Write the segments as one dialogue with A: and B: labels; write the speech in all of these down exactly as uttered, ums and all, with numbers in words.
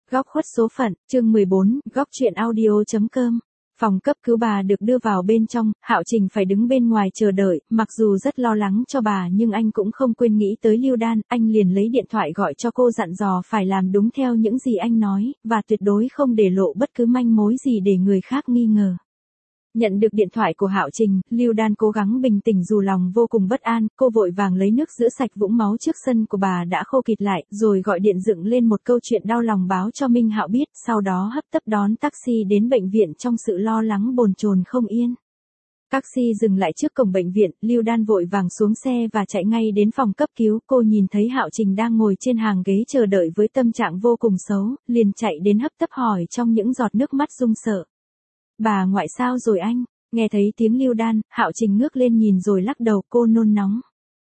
A: Góc khuất số phận, chương mười bốn, góc truyện audio.com. Phòng cấp cứu bà được đưa vào bên trong, Hạo Trình phải đứng bên ngoài chờ đợi, mặc dù rất lo lắng cho bà nhưng anh cũng không quên nghĩ tới Lưu Đan, anh liền lấy điện thoại gọi cho cô dặn dò phải làm đúng theo những gì anh nói, và tuyệt đối không để lộ bất cứ manh mối gì để người khác nghi ngờ. Nhận được điện thoại của Hạo Trình, Lưu Đan cố gắng bình tĩnh dù lòng vô cùng bất an, cô vội vàng lấy nước rửa sạch vũng máu trước sân của bà đã khô kịt lại, rồi gọi điện dựng lên một câu chuyện đau lòng báo cho Minh Hạo biết, sau đó hấp tấp đón taxi đến bệnh viện trong sự lo lắng bồn chồn không yên. Taxi dừng lại trước cổng bệnh viện, Lưu Đan vội vàng xuống xe và chạy ngay đến phòng cấp cứu, cô nhìn thấy Hạo Trình đang ngồi trên hàng ghế chờ đợi với tâm trạng vô cùng xấu, liền chạy đến hấp tấp hỏi trong những giọt nước mắt run sợ. Bà ngoại sao rồi anh? Nghe thấy tiếng Lưu Đan, Hạo Trình ngước lên nhìn rồi lắc đầu, cô nôn nóng.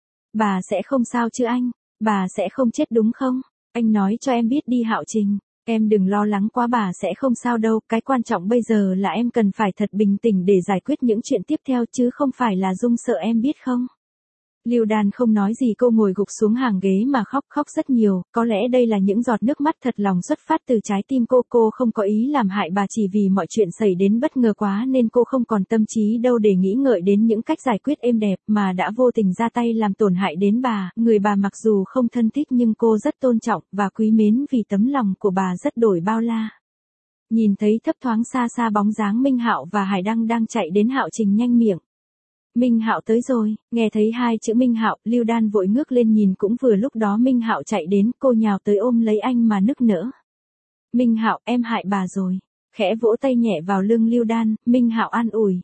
A: Bà sẽ không sao chứ anh? Bà sẽ không chết đúng không? Anh nói cho em biết đi Hạo Trình. Em đừng lo lắng quá, bà sẽ không sao đâu, cái quan trọng bây giờ là em cần phải thật bình tĩnh để giải quyết những chuyện tiếp theo chứ không phải là run sợ, em biết không? Lưu Đan không nói gì, cô ngồi gục xuống hàng ghế mà khóc khóc rất nhiều, có lẽ đây là những giọt nước mắt thật lòng xuất phát từ trái tim cô, cô không có ý làm hại bà, chỉ vì mọi chuyện xảy đến bất ngờ quá nên cô không còn tâm trí đâu để nghĩ ngợi đến những cách giải quyết êm đẹp mà đã vô tình ra tay làm tổn hại đến bà, người bà mặc dù không thân thích nhưng cô rất tôn trọng và quý mến vì tấm lòng của bà rất đổi bao la. Nhìn thấy thấp thoáng xa xa bóng dáng Minh Hạo và Hải Đăng đang chạy đến, Hạo Trình nhanh miệng. Minh Hạo tới rồi, nghe thấy hai chữ Minh Hạo, Lưu Đan vội ngước lên nhìn, cũng vừa lúc đó Minh Hạo chạy đến, cô nhào tới ôm lấy anh mà nức nở. Minh Hạo, em hại bà rồi. Khẽ vỗ tay nhẹ vào lưng Lưu Đan, Minh Hạo an ủi.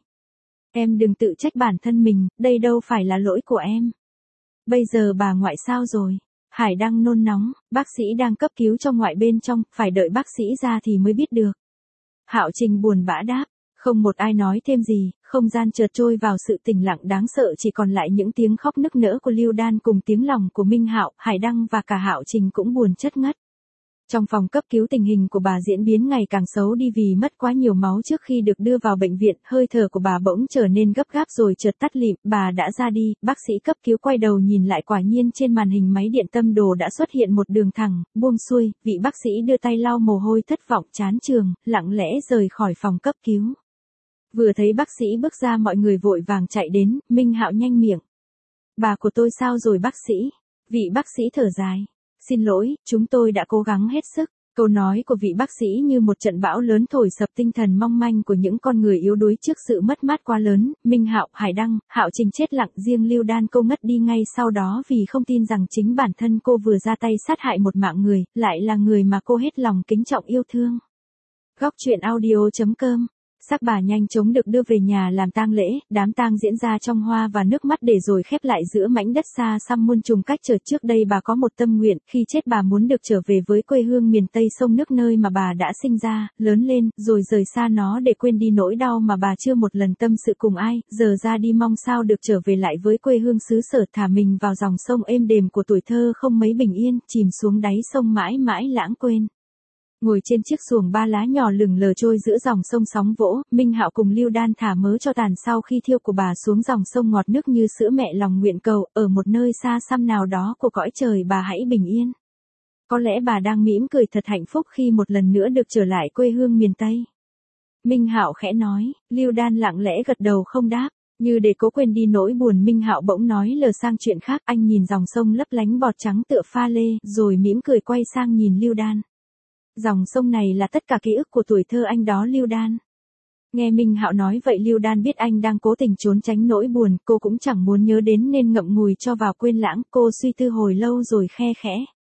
A: Em đừng tự trách bản thân mình, đây đâu phải là lỗi của em. Bây giờ bà ngoại sao rồi? Hải Đăng nôn nóng, bác sĩ đang cấp cứu cho ngoại bên trong, phải đợi bác sĩ ra thì mới biết được. Hạo Trình buồn bã đáp. Không một ai nói thêm gì, không gian chợt trôi vào sự tĩnh lặng đáng sợ, chỉ còn lại những tiếng khóc nức nở của Lưu Đan cùng tiếng lòng của Minh Hạo, Hải Đăng và cả Hạo Trình cũng buồn chất ngất. Trong phòng cấp cứu, tình hình của bà diễn biến ngày càng xấu đi vì mất quá nhiều máu trước khi được đưa vào bệnh viện, hơi thở của bà bỗng trở nên gấp gáp rồi chợt tắt lịm, bà đã ra đi, bác sĩ cấp cứu quay đầu nhìn lại, quả nhiên trên màn hình máy điện tâm đồ đã xuất hiện một đường thẳng, buông xuôi, vị bác sĩ đưa tay lau mồ hôi thất vọng chán chường, lặng lẽ rời khỏi phòng cấp cứu. Vừa thấy bác sĩ bước ra, mọi người vội vàng chạy đến, Minh Hạo nhanh miệng. Bà của tôi sao rồi bác sĩ? Vị bác sĩ thở dài. Xin lỗi, chúng tôi đã cố gắng hết sức. Câu nói của vị bác sĩ như một trận bão lớn thổi sập tinh thần mong manh của những con người yếu đuối trước sự mất mát quá lớn. Minh Hạo, Hải Đăng, Hạo Trình chết lặng, riêng Lưu Đan cô ngất đi ngay sau đó vì không tin rằng chính bản thân cô vừa ra tay sát hại một mạng người, lại là người mà cô hết lòng kính trọng yêu thương. Góc truyện audio.com. Xác bà nhanh chóng được đưa về nhà làm tang lễ, đám tang diễn ra trong hoa và nước mắt để rồi khép lại giữa mảnh đất xa xăm muôn trùng cách trở. Trước đây bà có một tâm nguyện, khi chết bà muốn được trở về với quê hương miền Tây sông nước nơi mà bà đã sinh ra, lớn lên, rồi rời xa nó để quên đi nỗi đau mà bà chưa một lần tâm sự cùng ai, giờ ra đi mong sao được trở về lại với quê hương xứ sở, thả mình vào dòng sông êm đềm của tuổi thơ không mấy bình yên, chìm xuống đáy sông mãi mãi lãng quên. Ngồi trên chiếc xuồng ba lá nhỏ lửng lờ trôi giữa dòng sông sóng vỗ, Minh Hạo cùng Lưu Đan thả mớ cho tàn sau khi thiêu của bà xuống dòng sông ngọt nước như sữa mẹ lòng nguyện cầu, ở một nơi xa xăm nào đó của cõi trời bà hãy bình yên. Có lẽ bà đang mỉm cười thật hạnh phúc khi một lần nữa được trở lại quê hương miền Tây. Minh Hạo khẽ nói, Lưu Đan lặng lẽ gật đầu không đáp, như để cố quên đi nỗi buồn. Minh Hạo bỗng nói lờ sang chuyện khác, anh nhìn dòng sông lấp lánh bọt trắng tựa pha lê, rồi mỉm cười quay sang nhìn Lưu Đan. Dòng sông này là tất cả ký ức của tuổi thơ anh đó Lưu Đan. Nghe Minh Hạo nói vậy, Lưu Đan biết anh đang cố tình trốn tránh nỗi buồn, cô cũng chẳng muốn nhớ đến nên ngậm ngùi cho vào quên lãng, cô suy tư hồi lâu rồi khe khẽ.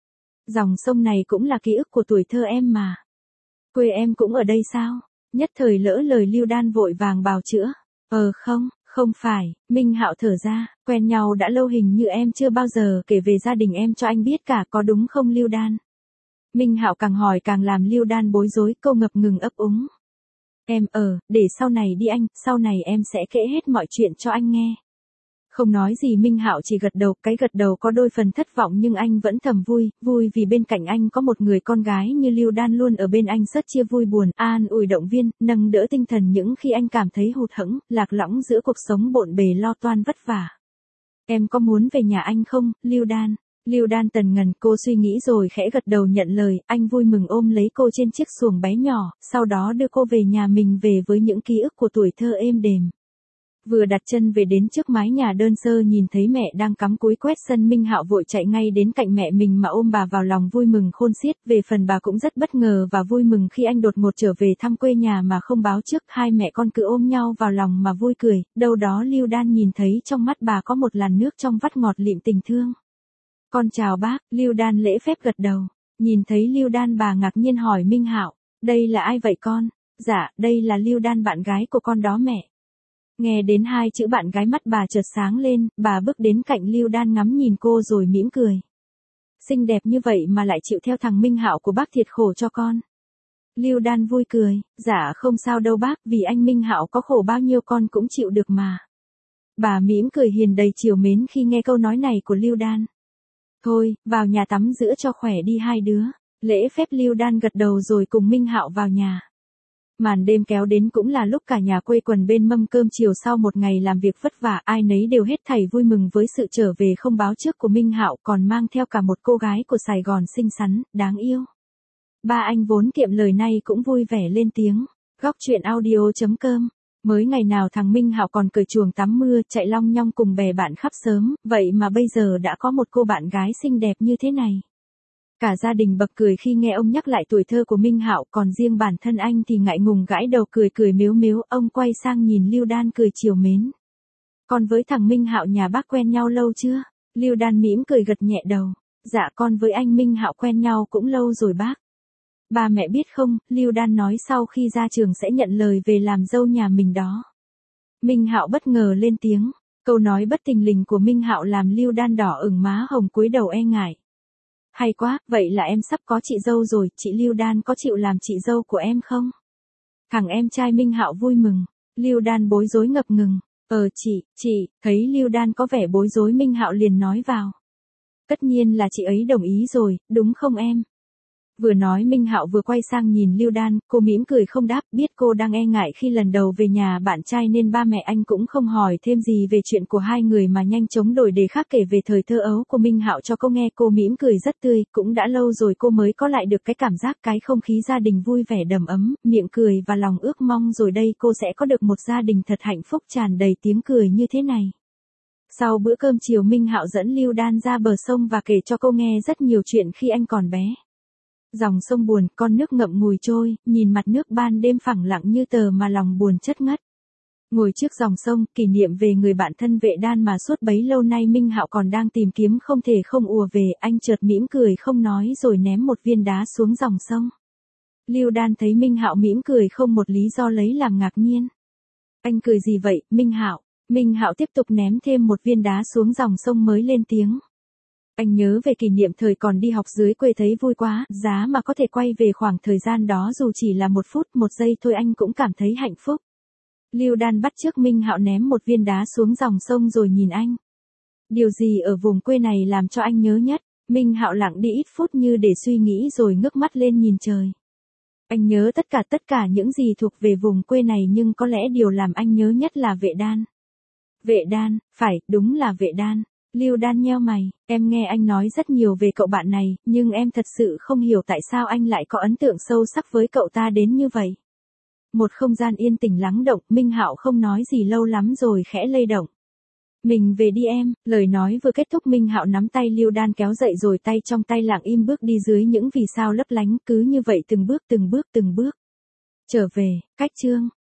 A: Dòng sông này cũng là ký ức của tuổi thơ em mà. Quê em cũng ở đây sao? Nhất thời lỡ lời, Lưu Đan vội vàng bào chữa. Ờ không, không phải, Minh Hạo thở ra, quen nhau đã lâu hình như em chưa bao giờ kể về gia đình em cho anh biết cả, có đúng không Lưu Đan? Minh Hạo càng hỏi càng làm Lưu Đan bối rối, cô ngập ngừng ấp úng. Em ờ, để sau này đi anh, sau này em sẽ kể hết mọi chuyện cho anh nghe. Không nói gì, Minh Hạo chỉ gật đầu, cái gật đầu có đôi phần thất vọng nhưng anh vẫn thầm vui, vui vì bên cạnh anh có một người con gái như Lưu Đan luôn ở bên anh, rất chia vui buồn, an ủi động viên, nâng đỡ tinh thần những khi anh cảm thấy hụt hẫng, lạc lõng giữa cuộc sống bộn bề lo toan vất vả. Em có muốn về nhà anh không, Lưu Đan? Lưu Đan tần ngần, cô suy nghĩ rồi khẽ gật đầu nhận lời, anh vui mừng ôm lấy cô trên chiếc xuồng bé nhỏ, sau đó đưa cô về nhà mình về với những ký ức của tuổi thơ êm đềm. Vừa đặt chân về đến trước mái nhà đơn sơ nhìn thấy mẹ đang cắm cúi quét sân, Minh Hạo vội chạy ngay đến cạnh mẹ mình mà ôm bà vào lòng vui mừng khôn xiết. Về phần bà cũng rất bất ngờ và vui mừng khi anh đột ngột trở về thăm quê nhà mà không báo trước, hai mẹ con cứ ôm nhau vào lòng mà vui cười, đâu đó Lưu Đan nhìn thấy trong mắt bà có một làn nước trong vắt ngọt lịm tình thương. Con chào bác, Lưu Đan lễ phép gật đầu. Nhìn thấy Lưu Đan bà ngạc nhiên hỏi Minh Hạo, đây là ai vậy con? Dạ, đây là Lưu Đan bạn gái của con đó mẹ. Nghe đến hai chữ bạn gái mắt bà chợt sáng lên, bà bước đến cạnh Lưu Đan ngắm nhìn cô rồi mỉm cười. Xinh đẹp như vậy mà lại chịu theo thằng Minh Hạo của bác thiệt khổ cho con. Lưu Đan vui cười, dạ không sao đâu bác, vì anh Minh Hạo có khổ bao nhiêu con cũng chịu được mà. Bà mỉm cười hiền đầy trìu mến khi nghe câu nói này của Lưu Đan. Thôi, vào nhà tắm rửa cho khỏe đi hai đứa. Lễ phép Lưu Đan gật đầu rồi cùng Minh Hạo vào nhà. Màn đêm kéo đến cũng là lúc cả nhà quây quần bên mâm cơm chiều sau một ngày làm việc vất vả, ai nấy đều hết thảy vui mừng với sự trở về không báo trước của Minh Hạo, còn mang theo cả một cô gái của Sài Gòn xinh xắn, đáng yêu. Ba anh vốn kiệm lời nay cũng vui vẻ lên tiếng. Góc truyện audio chấm com. Mới ngày nào thằng Minh Hạo còn cởi chuồng tắm mưa, chạy long nhong cùng bè bạn khắp sớm, vậy mà bây giờ đã có một cô bạn gái xinh đẹp như thế này. Cả gia đình bật cười khi nghe ông nhắc lại tuổi thơ của Minh Hạo, còn riêng bản thân anh thì ngại ngùng gãi đầu cười cười mếu mếu. Ông quay sang nhìn Lưu Đan cười trìu mến. Con với thằng Minh Hạo nhà bác quen nhau lâu chưa? Lưu Đan mỉm cười gật nhẹ đầu. Dạ con với anh Minh Hạo quen nhau cũng lâu rồi bác. Ba mẹ biết không, Lưu Đan nói sau khi ra trường sẽ nhận lời về làm dâu nhà mình đó. Minh Hạo bất ngờ lên tiếng. Câu nói bất thình lình của Minh Hạo làm Lưu Đan đỏ ửng má hồng cúi đầu e ngại. Hay quá, vậy là em sắp có chị dâu rồi, chị Lưu Đan có chịu làm chị dâu của em không? Thằng em trai Minh Hạo vui mừng. Lưu Đan bối rối ngập ngừng. Ờ chị, chị, thấy Lưu Đan có vẻ bối rối Minh Hạo liền nói vào. Tất nhiên là chị ấy đồng ý rồi, đúng không em? Vừa nói Minh Hạo vừa quay sang nhìn Lưu Đan, cô mỉm cười không đáp, biết cô đang e ngại khi lần đầu về nhà bạn trai nên ba mẹ anh cũng không hỏi thêm gì về chuyện của hai người mà nhanh chóng đổi đề khác kể về thời thơ ấu của Minh Hạo cho cô nghe. Cô mỉm cười rất tươi, cũng đã lâu rồi cô mới có lại được cái cảm giác cái không khí gia đình vui vẻ đầm ấm, miệng cười và lòng ước mong rồi đây cô sẽ có được một gia đình thật hạnh phúc tràn đầy tiếng cười như thế này. Sau bữa cơm chiều Minh Hạo dẫn Lưu Đan ra bờ sông và kể cho cô nghe rất nhiều chuyện khi anh còn bé. Dòng sông buồn, con nước ngậm ngùi trôi, nhìn mặt nước ban đêm phẳng lặng như tờ mà lòng buồn chất ngất. Ngồi trước dòng sông, kỷ niệm về người bạn thân Vệ Đan mà suốt bấy lâu nay Minh Hạo còn đang tìm kiếm không thể không ùa về, anh chợt mỉm cười không nói rồi ném một viên đá xuống dòng sông. Lưu Đan thấy Minh Hạo mỉm cười không một lý do lấy làm ngạc nhiên. Anh cười gì vậy, Minh Hạo? Minh Hạo tiếp tục ném thêm một viên đá xuống dòng sông mới lên tiếng. Anh nhớ về kỷ niệm thời còn đi học dưới quê thấy vui quá, giá mà có thể quay về khoảng thời gian đó dù chỉ là một phút, một giây thôi anh cũng cảm thấy hạnh phúc. Lưu Đan bắt chước Minh Hạo ném một viên đá xuống dòng sông rồi nhìn anh. Điều gì ở vùng quê này làm cho anh nhớ nhất? Minh Hạo lặng đi ít phút như để suy nghĩ rồi ngước mắt lên nhìn trời. Anh nhớ tất cả tất cả những gì thuộc về vùng quê này nhưng có lẽ điều làm anh nhớ nhất là Vệ Đan. Vệ Đan, phải, đúng là Vệ Đan. Lưu Đan nheo mày, em nghe anh nói rất nhiều về cậu bạn này, nhưng em thật sự không hiểu tại sao anh lại có ấn tượng sâu sắc với cậu ta đến như vậy. Một không gian yên tĩnh lắng động, Minh Hạo không nói gì lâu lắm rồi khẽ lay động. Mình về đi em, lời nói vừa kết thúc Minh Hạo nắm tay Lưu Đan kéo dậy rồi tay trong tay lặng im bước đi dưới những vì sao lấp lánh, cứ như vậy từng bước từng bước từng bước. Trở về, cách chương.